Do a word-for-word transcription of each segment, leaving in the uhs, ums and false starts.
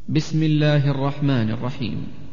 بسم الله الرحمن الرحيم.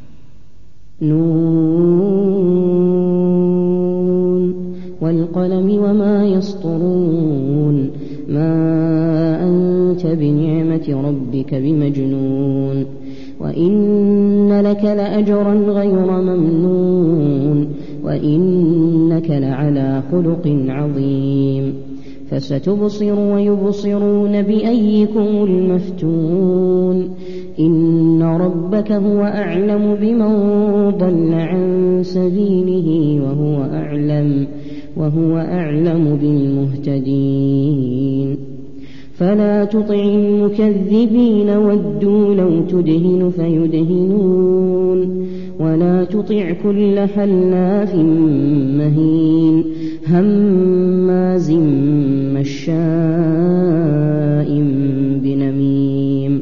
نون والقلم وما يسطرون ما أنت بنعمة ربك بمجنون وإن لك لأجرا غير ممنون وإنك لعلى خلق عظيم فستبصر ويبصرون بأيكم المفتون إن ربك هو أعلم بمن ضل عن سبيله وهو أعلم وهو أعلم بالمهتدين فلا تطع المكذبين ودوا لو تدهن فيدهنون ولا تطع كل حلاف مهين هماز مشاء بنميم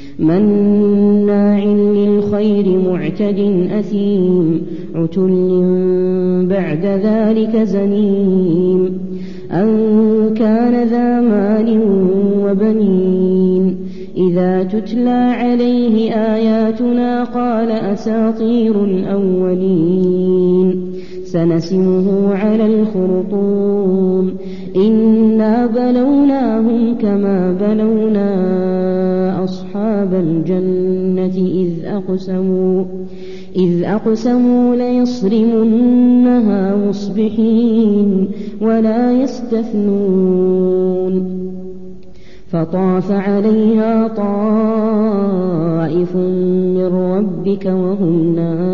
مناع للخير معتد أثيم عتل بعد ذلك زنيم أن كان ذا مال وبنين إذا تتلى عليه آياتنا قال أساطير الأولين سنسمه على الخرطوم إنا بلوناهم كما بلونا أصحاب الجنة إذ أقسموا إذ أقسموا ليصرمنها مصبحين ولا يستثنون فطاف عليها طائف من ربك وهم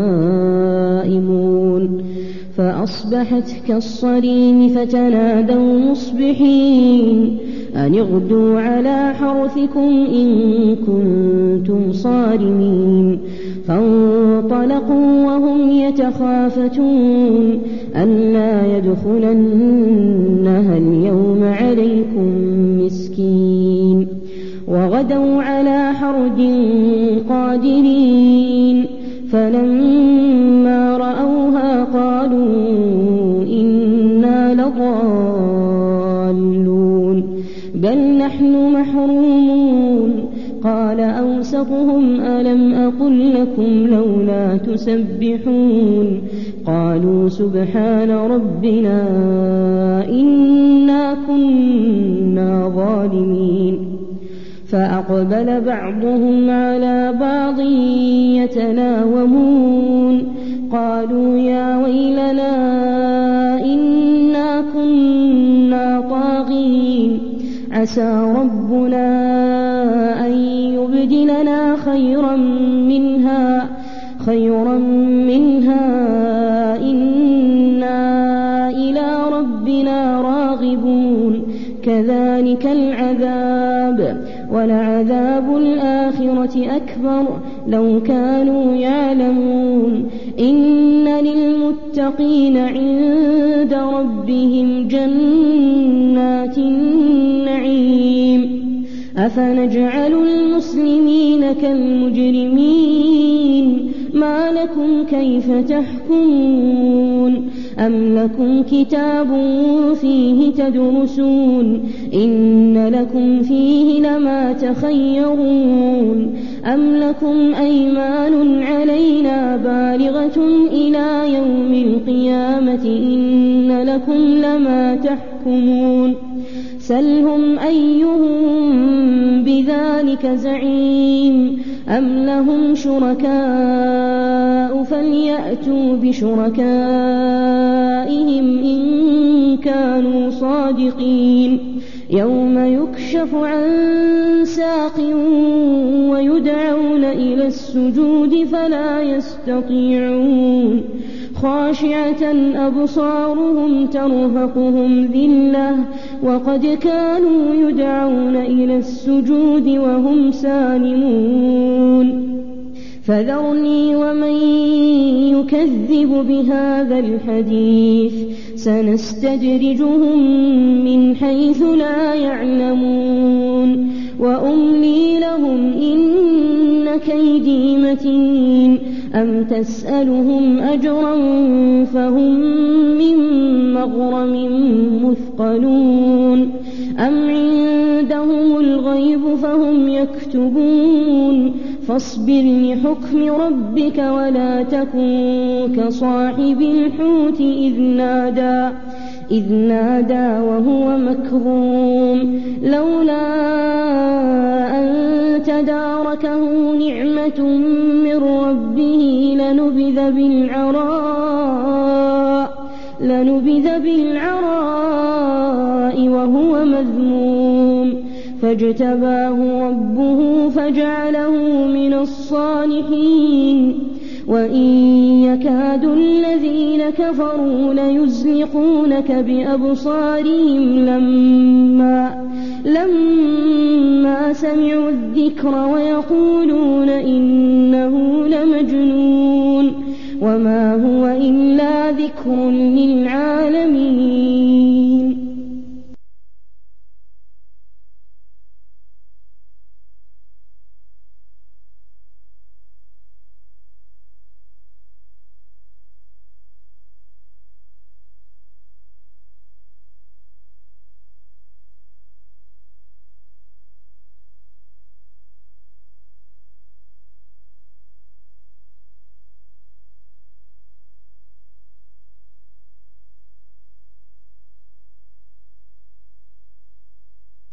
نائمون فأصبحت كالصريم فتنادوا مصبحين أن اغدوا على حرثكم إن كنتم صارمين فانطلقوا وهم يتخافتون ألا يدخلنها اليوم عليكم مسكين وغدوا على حرد قادرين فلما رأوها قالوا إنا لضالون بل نحن محرومون قال أوسطهم ألم أقل لكم لولا تسبحون قالوا سبحان ربنا إنا كنا ظالمين فأقبل بعضهم على بعض يتلاومون قالوا يا ويلنا إنا كنا طاغين عسى ربنا أن يبدلنا خيرا منها خيرا منها إنا إلى ربنا راغبون كذلك العذاب ولعذاب الآخرة أكبر لو كانوا يعلمون إن للمتقين عند ربهم جنات النعيم أفنجعل المسلمين كالمجرمين ما لكم كيف تحكمون أم لكم كتاب فيه تدرسون إن لكم فيه لما تخيرون أم لكم أيمان علينا بالغة إلى يوم القيامة إن لكم لما تحكمون سلهم أيهم بذلك زعيم أم لهم شركاء فليأتوا بشركائهم إن كانوا صادقين يوم يكشف عن ساق ويدعون إلى السجود فلا يستطيعون خاشعة أبصارهم ترهقهم ذلة وقد كانوا يدعون إلى السجود وهم سالمون فذرني ومن يكذب بهذا الحديث سنستدرجهم من حيث لا يعلمون وأملي لهم إن كيدي متين أم تسألهم أجرا فهم من مغرم مثقلون أم عندهم الغيب فهم يكتبون فاصبر لحكم ربك ولا تكن كصاحب الحوت إذ نادى إذ نادى وهو مكظوم لولا أن تداركه نعمة من ربه لنبذ بالعراء لنبذ بالعراء وهو مذموم فاجتباه ربه فجعله من الصالحين وإن يكاد الذين كفروا ليزلقونك بأبصارهم لما لما سمعوا الذكر ويقولون إنه لمجنون وما هو إلا ذكر للعالمين